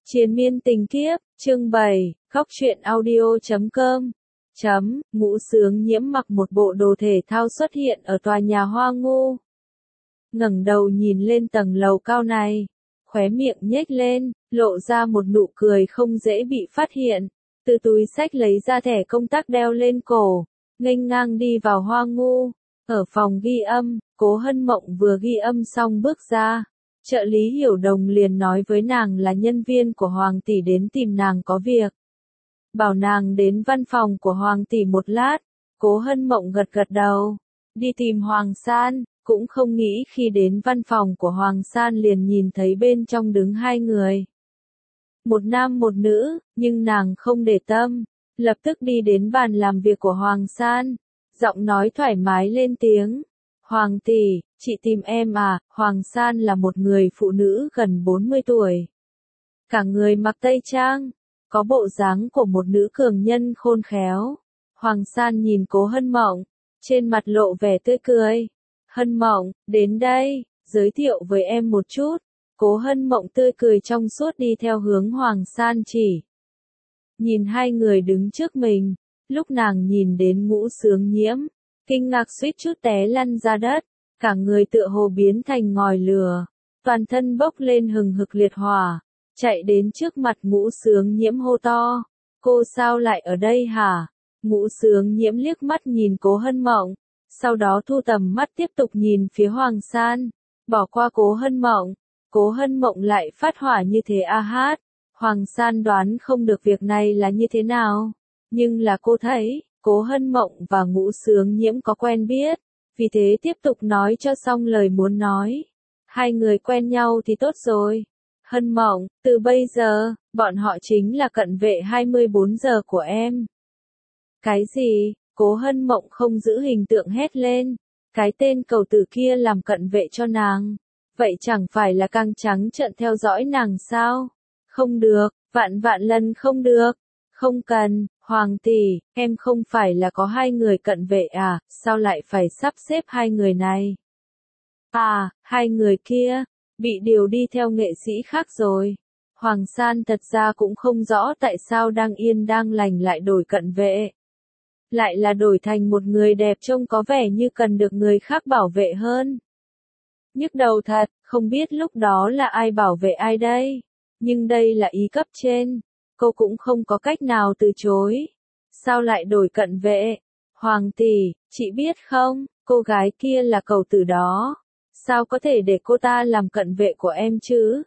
Triền miên tình kiếp, chương 7, khóc truyện audio.com. Ngũ Sướng Nhiễm mặc một bộ đồ thể thao xuất hiện ở tòa nhà Hoa Ngô. Ngẩng đầu nhìn lên tầng lầu cao này, khóe miệng nhếch lên, lộ ra một nụ cười không dễ bị phát hiện. Từ túi xách lấy ra thẻ công tác đeo lên cổ, nghênh ngang đi vào Hoa Ngô. Ở phòng ghi âm, Cố Hân Mộng vừa ghi âm xong bước ra. Trợ lý Hiểu Đồng liền nói với nàng là nhân viên của Hoàng tỷ đến tìm nàng có việc. Bảo nàng đến văn phòng của Hoàng tỷ một lát. Cố Hân Mộng gật gật đầu. Đi tìm Hoàng San, cũng không nghĩ khi đến văn phòng của Hoàng San liền nhìn thấy bên trong đứng hai người. Một nam một nữ, nhưng nàng không để tâm. Lập tức đi đến bàn làm việc của Hoàng San. Giọng nói thoải mái lên tiếng. Hoàng tỷ, chị tìm em à? Hoàng San là một người phụ nữ gần 40 tuổi. Cả người mặc tây trang, có bộ dáng của một nữ cường nhân khôn khéo. Hoàng San nhìn Cố Hân Mộng, trên mặt lộ vẻ tươi cười. Hân Mộng, đến đây, giới thiệu với em một chút. Cố Hân Mộng tươi cười trong suốt đi theo hướng Hoàng San chỉ. Nhìn hai người đứng trước mình, lúc nàng nhìn đến Ngũ Sướng Nhiễm, kinh ngạc suýt chút té lăn ra đất, cả người tựa hồ biến thành ngòi lửa, toàn thân bốc lên hừng hực liệt hỏa, chạy đến trước mặt Ngũ Sướng Nhiễm hô to, cô sao lại ở đây hả? Ngũ Sướng Nhiễm liếc mắt nhìn Cố Hân Mộng, sau đó thu tầm mắt tiếp tục nhìn phía Hoàng San, bỏ qua Cố Hân Mộng. Cố Hân Mộng lại phát hỏa như thế a hát, Hoàng San đoán không được việc này là như thế nào, nhưng là cô thấy, Cố Hân Mộng và Ngũ Sướng Nhiễm có quen biết, vì thế tiếp tục nói cho xong lời muốn nói. Hai người quen nhau thì tốt rồi. Hân Mộng, từ bây giờ, bọn họ chính là cận vệ 24 giờ của em. Cái gì? Cố Hân Mộng không giữ hình tượng hét lên. Cái tên cầu tử kia làm cận vệ cho nàng. Vậy chẳng phải là càng trắng trợn theo dõi nàng sao? Không được, vạn vạn lần không được. Không cần, Hoàng tỷ, em không phải là có hai người cận vệ à, sao lại phải sắp xếp hai người này? À, hai người kia, bị điều đi theo nghệ sĩ khác rồi. Hoàng San thật ra cũng không rõ tại sao đang yên đang lành lại đổi cận vệ. Lại là đổi thành một người đẹp trông có vẻ như cần được người khác bảo vệ hơn. Nhức đầu thật, không biết lúc đó là ai bảo vệ ai đây. Nhưng đây là ý cấp trên. Cô cũng không có cách nào từ chối. Sao lại đổi cận vệ? Hoàng tỷ, chị biết không, cô gái kia là cầu tử đó. Sao có thể để cô ta làm cận vệ của em chứ?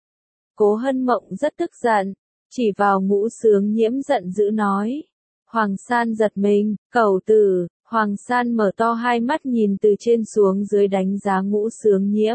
Cố Hân Mộng rất tức giận, chỉ vào Ngũ Sướng Nhiễm giận dữ nói. Hoàng San giật mình, cầu tử, Hoàng San mở to hai mắt nhìn từ trên xuống dưới đánh giá Ngũ Sướng Nhiễm.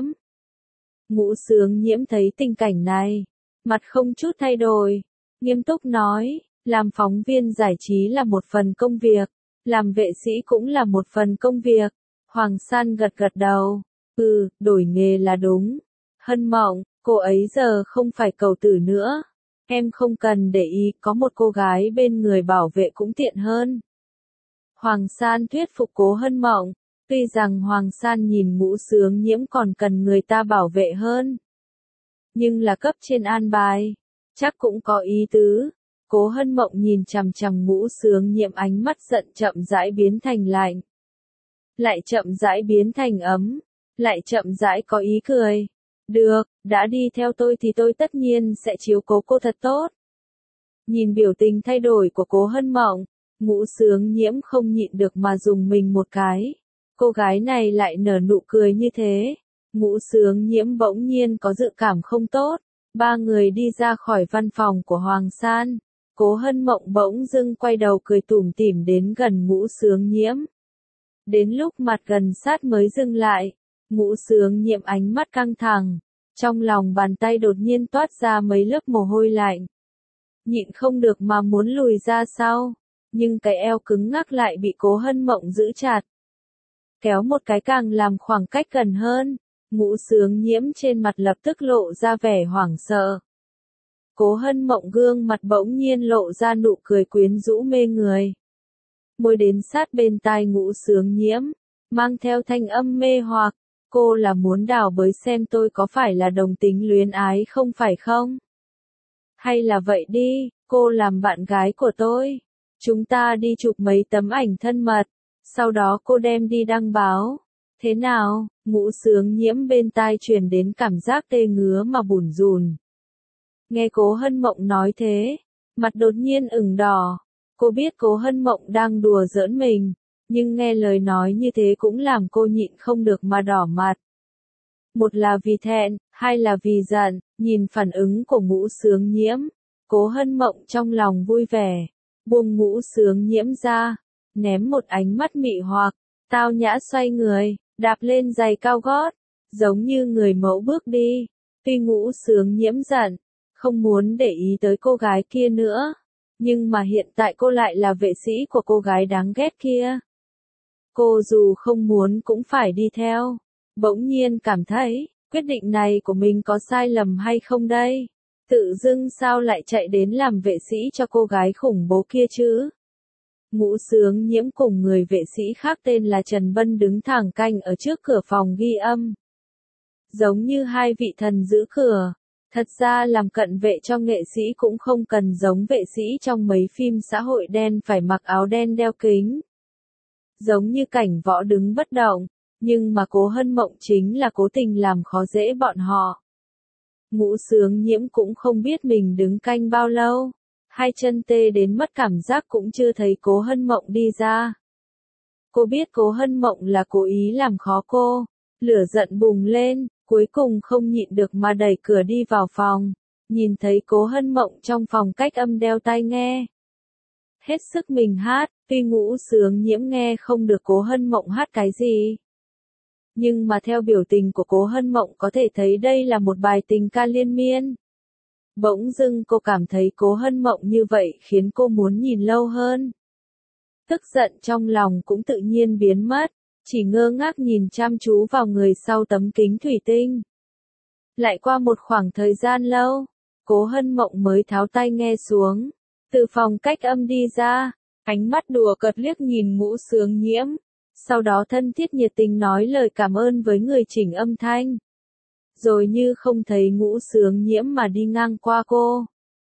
Ngũ Sướng Nhiễm thấy tình cảnh này, mặt không chút thay đổi. Nghiêm túc nói, làm phóng viên giải trí là một phần công việc, làm vệ sĩ cũng là một phần công việc. Hoàng San gật gật đầu, đổi nghề là đúng. Hân Mộng, cô ấy giờ không phải cầu tử nữa. Em không cần để ý, có một cô gái bên người bảo vệ cũng tiện hơn. Hoàng San thuyết phục Cố Hân Mộng, tuy rằng Hoàng San nhìn Ngũ Sướng Nhiễm còn cần người ta bảo vệ hơn. Nhưng là cấp trên an bài. Chắc cũng có ý tứ. Cố Hân Mộng nhìn chằm chằm Ngũ Sướng Nhiễm ánh mắt giận chậm rãi biến thành lạnh. Lại chậm rãi biến thành ấm. Lại chậm rãi có ý cười. Được, đã đi theo tôi thì tôi tất nhiên sẽ chiếu cố cô thật tốt. Nhìn biểu tình thay đổi của Cố Hân Mộng, Ngũ Sướng Nhiễm không nhịn được mà dùng mình một cái. Cô gái này lại nở nụ cười như thế. Ngũ Sướng Nhiễm bỗng nhiên có dự cảm không tốt. Ba người đi ra khỏi văn phòng của Hoàng San. Cố Hân Mộng bỗng dưng quay đầu cười tủm tỉm đến gần Ngũ Sướng Nhiễm. Đến lúc mặt gần sát mới dừng lại. Ngũ Sướng Nhiễm ánh mắt căng thẳng. Trong lòng bàn tay đột nhiên toát ra mấy lớp mồ hôi lạnh. Nhịn không được mà muốn lùi ra sau. Nhưng cái eo cứng ngắc lại bị Cố Hân Mộng giữ chặt. Kéo một cái càng làm khoảng cách gần hơn. Ngũ Sướng Nhiễm trên mặt lập tức lộ ra vẻ hoảng sợ. Cố Hân Mộng gương mặt bỗng nhiên lộ ra nụ cười quyến rũ mê người. Môi đến sát bên tai Ngũ Sướng Nhiễm, mang theo thanh âm mê hoặc, cô là muốn đào bới xem tôi có phải là đồng tính luyến ái không phải không? Hay là vậy đi, cô làm bạn gái của tôi. Chúng ta đi chụp mấy tấm ảnh thân mật. Sau đó cô đem đi đăng báo. Thế nào? Ngũ Sướng Nhiễm bên tai truyền đến cảm giác tê ngứa mà bủn rủn. Nghe Cố Hân Mộng nói thế, mặt đột nhiên ửng đỏ. Cô biết Cố Hân Mộng đang đùa giỡn mình, nhưng nghe lời nói như thế cũng làm cô nhịn không được mà đỏ mặt. Một là vì thẹn, hai là vì giận, nhìn phản ứng của Ngũ Sướng Nhiễm, Cố Hân Mộng trong lòng vui vẻ, buông Ngũ Sướng Nhiễm ra, ném một ánh mắt mị hoặc, tao nhã xoay người, đạp lên giày cao gót, giống như người mẫu bước đi. Tuy Ngũ Sướng Nhiễm giận, không muốn để ý tới cô gái kia nữa, nhưng mà hiện tại cô lại là vệ sĩ của cô gái đáng ghét kia. Cô dù không muốn cũng phải đi theo. Bỗng nhiên cảm thấy, quyết định này của mình có sai lầm hay không đây? Tự dưng sao lại chạy đến làm vệ sĩ cho cô gái khủng bố kia chứ? Ngũ Sướng Nhiễm cùng người vệ sĩ khác tên là Trần Bân đứng thẳng canh ở trước cửa phòng ghi âm. Giống như hai vị thần giữ cửa. Thật ra làm cận vệ cho nghệ sĩ cũng không cần giống vệ sĩ trong mấy phim xã hội đen phải mặc áo đen đeo kính. Giống như Cảnh Võ đứng bất động, nhưng mà Cố Hân Mộng chính là cố tình làm khó dễ bọn họ. Ngũ Sướng Nhiễm cũng không biết mình đứng canh bao lâu, hai chân tê đến mất cảm giác cũng chưa thấy Cố Hân Mộng đi ra. Cô biết Cố Hân Mộng là cố ý làm khó cô, lửa giận bùng lên, cuối cùng không nhịn được mà đẩy cửa đi vào phòng, nhìn thấy Cố Hân Mộng trong phòng cách âm đeo tai nghe. Hết sức mình hát, tuy Ngũ Sướng Nhiễm nghe không được Cố Hân Mộng hát cái gì. Nhưng mà theo biểu tình của Cố Hân Mộng có thể thấy đây là một bài tình ca liên miên. Bỗng dưng cô cảm thấy Cố Hân Mộng như vậy khiến cô muốn nhìn lâu hơn. Tức giận trong lòng cũng tự nhiên biến mất, chỉ ngơ ngác nhìn chăm chú vào người sau tấm kính thủy tinh. Lại qua một khoảng thời gian lâu, Cố Hân Mộng mới tháo tai nghe xuống, từ phòng cách âm đi ra, ánh mắt đùa cợt liếc nhìn Ngũ Sướng Nhiễm, sau đó thân thiết nhiệt tình nói lời cảm ơn với người chỉnh âm thanh. Rồi như không thấy Ngũ Sướng Nhiễm mà đi ngang qua cô.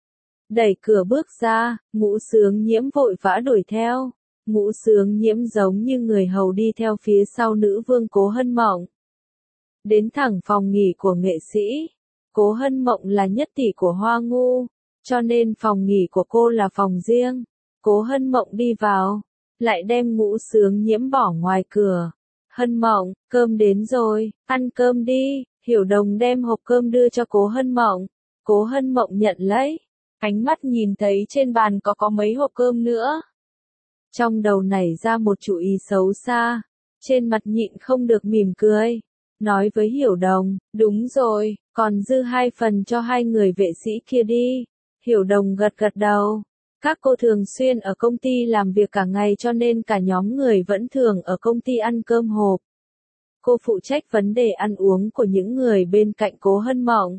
Đẩy cửa bước ra, Ngũ Sướng Nhiễm vội vã đuổi theo. Ngũ Sướng Nhiễm giống như người hầu đi theo phía sau nữ vương Cố Hân Mộng. Đến thẳng phòng nghỉ của nghệ sĩ. Cố Hân Mộng là nhất tỷ của Hoa Ngu, cho nên phòng nghỉ của cô là phòng riêng. Cố Hân Mộng đi vào, lại đem Ngũ Sướng Nhiễm bỏ ngoài cửa. Hân Mộng, cơm đến rồi, ăn cơm đi. Hiểu Đồng đem hộp cơm đưa cho Cố Hân Mộng. Cố Hân Mộng nhận lấy, ánh mắt nhìn thấy trên bàn có mấy hộp cơm nữa. Trong đầu nảy ra một chủ ý xấu xa, trên mặt nhịn không được mỉm cười. Nói với Hiểu Đồng, đúng rồi, còn dư 2 phần cho 2 người vệ sĩ kia đi. Hiểu Đồng gật gật đầu. Các cô thường xuyên ở công ty làm việc cả ngày cho nên cả nhóm người vẫn thường ở công ty ăn cơm hộp. Cô phụ trách vấn đề ăn uống của những người bên cạnh Cố Hân Mộng.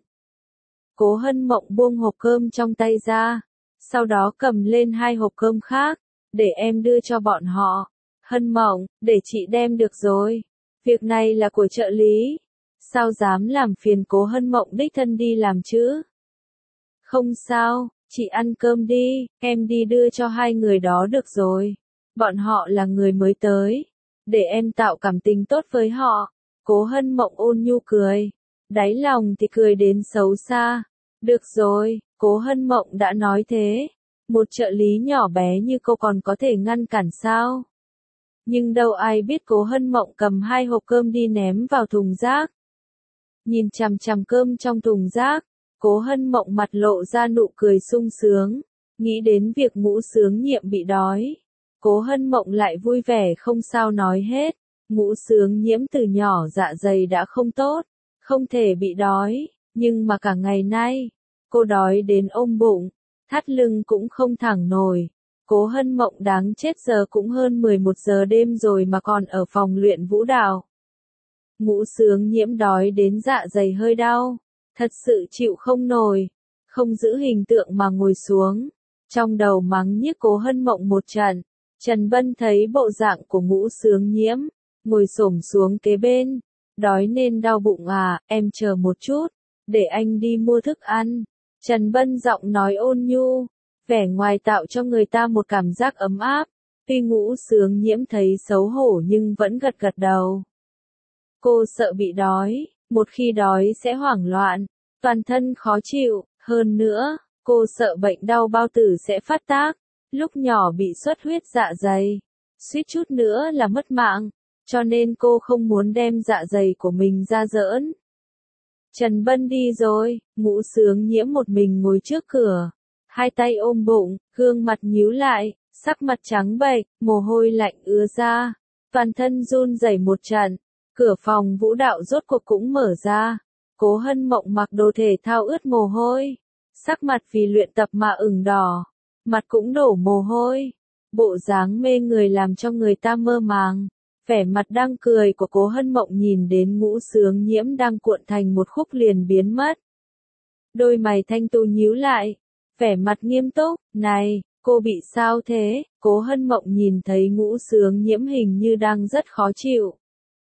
Cố Hân Mộng buông hộp cơm trong tay ra, sau đó cầm lên 2 hộp cơm khác, để em đưa cho bọn họ. Hân Mộng, để chị đem được rồi. Việc này là của trợ lý. Sao dám làm phiền Cố Hân Mộng đích thân đi làm chứ? Không sao, chị ăn cơm đi, em đi đưa cho 2 người đó được rồi. Bọn họ là người mới tới. Để em tạo cảm tình tốt với họ. Cố Hân Mộng ôn nhu cười. Đáy lòng thì cười đến xấu xa. Được rồi, Cố Hân Mộng đã nói thế. Một trợ lý nhỏ bé như cô còn có thể ngăn cản sao? Nhưng đâu ai biết Cố Hân Mộng cầm 2 hộp cơm đi ném vào thùng rác. Nhìn chằm chằm cơm trong thùng rác, Cố Hân Mộng mặt lộ ra nụ cười sung sướng. Nghĩ đến việc Ngũ Sướng Nhiễm bị đói. Cố Hân Mộng lại vui vẻ không sao nói hết. Ngũ Sướng Nhiễm từ nhỏ dạ dày đã không tốt, không thể bị đói, nhưng mà cả ngày nay, cô đói đến ôm bụng, thắt lưng cũng không thẳng nổi. Cố Hân Mộng đáng chết, giờ cũng hơn 11 giờ đêm rồi mà còn ở phòng luyện vũ đạo. Ngũ Sướng Nhiễm đói đến dạ dày hơi đau, thật sự chịu không nổi, không giữ hình tượng mà ngồi xuống, trong đầu mắng nhiếc Cố Hân Mộng một trận. Trần Bân thấy bộ dạng của Ngũ Sướng Nhiễm, ngồi xổm xuống kế bên. Đói nên đau bụng à, em chờ một chút, để anh đi mua thức ăn. Trần Bân giọng nói ôn nhu, vẻ ngoài tạo cho người ta một cảm giác ấm áp. Tuy Ngũ Sướng Nhiễm thấy xấu hổ nhưng vẫn gật gật đầu. Cô sợ bị đói, một khi đói sẽ hoảng loạn, toàn thân khó chịu, hơn nữa, cô sợ bệnh đau bao tử sẽ phát tác, lúc nhỏ bị xuất huyết dạ dày, suýt chút nữa là mất mạng, cho nên cô không muốn đem dạ dày của mình ra giỡn. Trần Bân đi rồi, Ngũ Sướng Nhiễm một mình ngồi trước cửa, hai tay ôm bụng, gương mặt nhíu lại, sắc mặt trắng bệch, mồ hôi lạnh ứa ra, toàn thân run rẩy một trận. Cửa phòng vũ đạo rốt cuộc cũng mở ra. Cố Hân Mộng mặc đồ thể thao ướt mồ hôi, sắc mặt vì luyện tập mà ửng đỏ, mặt cũng đổ mồ hôi, bộ dáng mê người làm cho người ta mơ màng. Vẻ mặt đang cười của Cố Hân Mộng nhìn đến Ngũ Sướng Nhiễm đang cuộn thành một khúc liền biến mất. Đôi mày thanh tú nhíu lại, vẻ mặt nghiêm túc, này, cô bị sao thế? Cố Hân Mộng nhìn thấy Ngũ Sướng Nhiễm hình như đang rất khó chịu.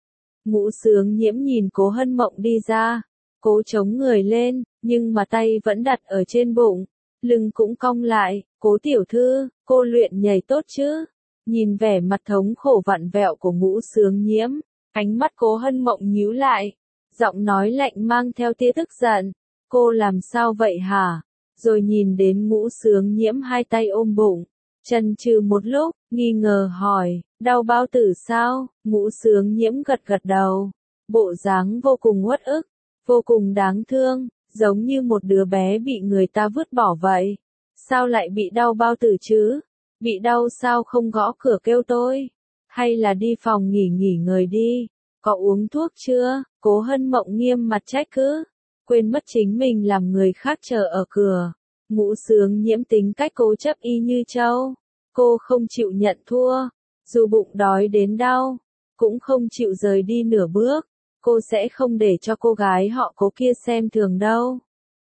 Ngũ Sướng Nhiễm nhìn Cố Hân Mộng đi ra, cố chống người lên, nhưng mà tay vẫn đặt ở trên bụng, lưng cũng cong lại, Cố tiểu thư, cô luyện nhảy tốt chứ? Nhìn vẻ mặt thống khổ vặn vẹo của Ngũ Sướng Nhiễm, ánh mắt Cố Hân Mộng nhíu lại, giọng nói lạnh mang theo tia tức giận, cô làm sao vậy hả? Rồi nhìn đến Ngũ Sướng Nhiễm hai tay ôm bụng, chần chừ một lúc, nghi ngờ hỏi, đau bao tử sao? Ngũ Sướng Nhiễm gật gật đầu, bộ dáng vô cùng uất ức, vô cùng đáng thương, giống như một đứa bé bị người ta vứt bỏ vậy. Sao lại bị đau bao tử chứ? Bị đau sao không gõ cửa kêu tôi? Hay là đi phòng nghỉ ngơi đi? Có uống thuốc chưa? Cố Hân Mộng nghiêm mặt trách cứ, quên mất chính mình làm người khác chờ ở cửa. Ngũ Sướng Nhiễm tính cách cố chấp y như trâu, cô không chịu nhận thua, dù bụng đói đến đau, cũng không chịu rời đi nửa bước, cô sẽ không để cho cô gái họ Cố kia xem thường đâu.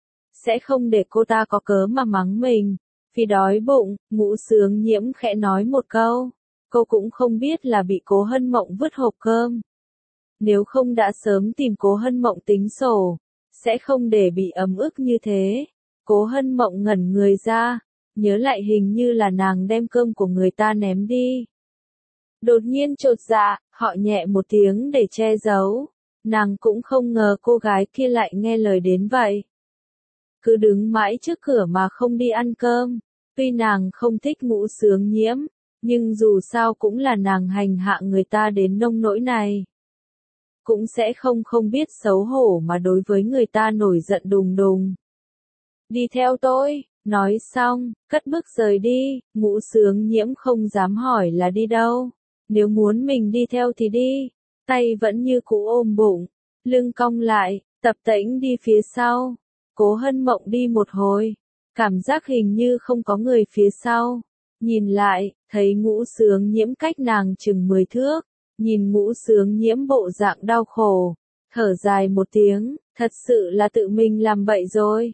Sẽ không để cô ta có cớ mà mắng mình, vì đói bụng. Ngũ Sướng Nhiễm khẽ nói một câu, cô cũng không biết là bị Cố Hân Mộng vứt hộp cơm. Nếu không đã sớm tìm Cố Hân Mộng tính sổ, sẽ không để bị ấm ức như thế. Cố Hân Mộng ngẩn người ra, nhớ lại hình như là nàng đem cơm của người ta ném đi. Đột nhiên chột dạ, họ nhẹ một tiếng để che giấu. Nàng cũng không ngờ cô gái kia lại nghe lời đến vậy. Cứ đứng mãi trước cửa mà không đi ăn cơm. Tuy nàng không thích Ngũ Sướng Nhiễm, nhưng dù sao cũng là nàng hành hạ người ta đến nông nỗi này. Cũng sẽ không biết xấu hổ mà đối với người ta nổi giận đùng đùng. Đi theo tôi, nói xong, cất bước rời đi. Ngũ Sướng Nhiễm không dám hỏi là đi đâu. Nếu muốn mình đi theo thì đi, tay vẫn như cũ ôm bụng, lưng cong lại, tập tễnh đi phía sau. Cố Hân Mộng đi một hồi, cảm giác hình như không có người phía sau. Nhìn lại, thấy Ngũ Sướng Nhiễm cách nàng chừng 10 thước, nhìn Ngũ Sướng Nhiễm bộ dạng đau khổ, thở dài một tiếng, thật sự là tự mình làm bậy rồi.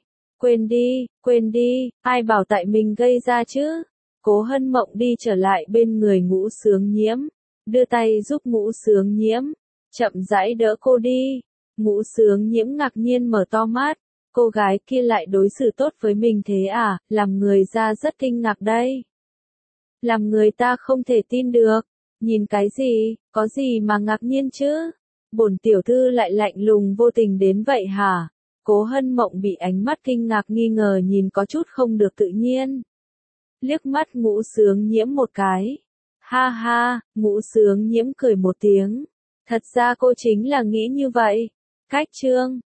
Quên đi, ai bảo tại mình gây ra chứ? Cố Hân Mộng đi trở lại bên người Ngũ Sướng Nhiễm, đưa tay giúp Ngũ Sướng Nhiễm, chậm rãi đỡ cô đi. Ngũ Sướng Nhiễm ngạc nhiên mở to mắt, cô gái kia lại đối xử tốt với mình thế à, làm người ra rất kinh ngạc đây. Làm người ta không thể tin được, nhìn cái gì, có gì mà ngạc nhiên chứ? Bổn tiểu thư lại lạnh lùng vô tình đến vậy hả? Cố Hân Mộng bị ánh mắt kinh ngạc nghi ngờ nhìn có chút không được tự nhiên. Liếc mắt Ngũ Sướng Nhiễm một cái. Ha ha, Ngũ Sướng Nhiễm cười một tiếng. Thật ra cô chính là nghĩ như vậy. Cách chương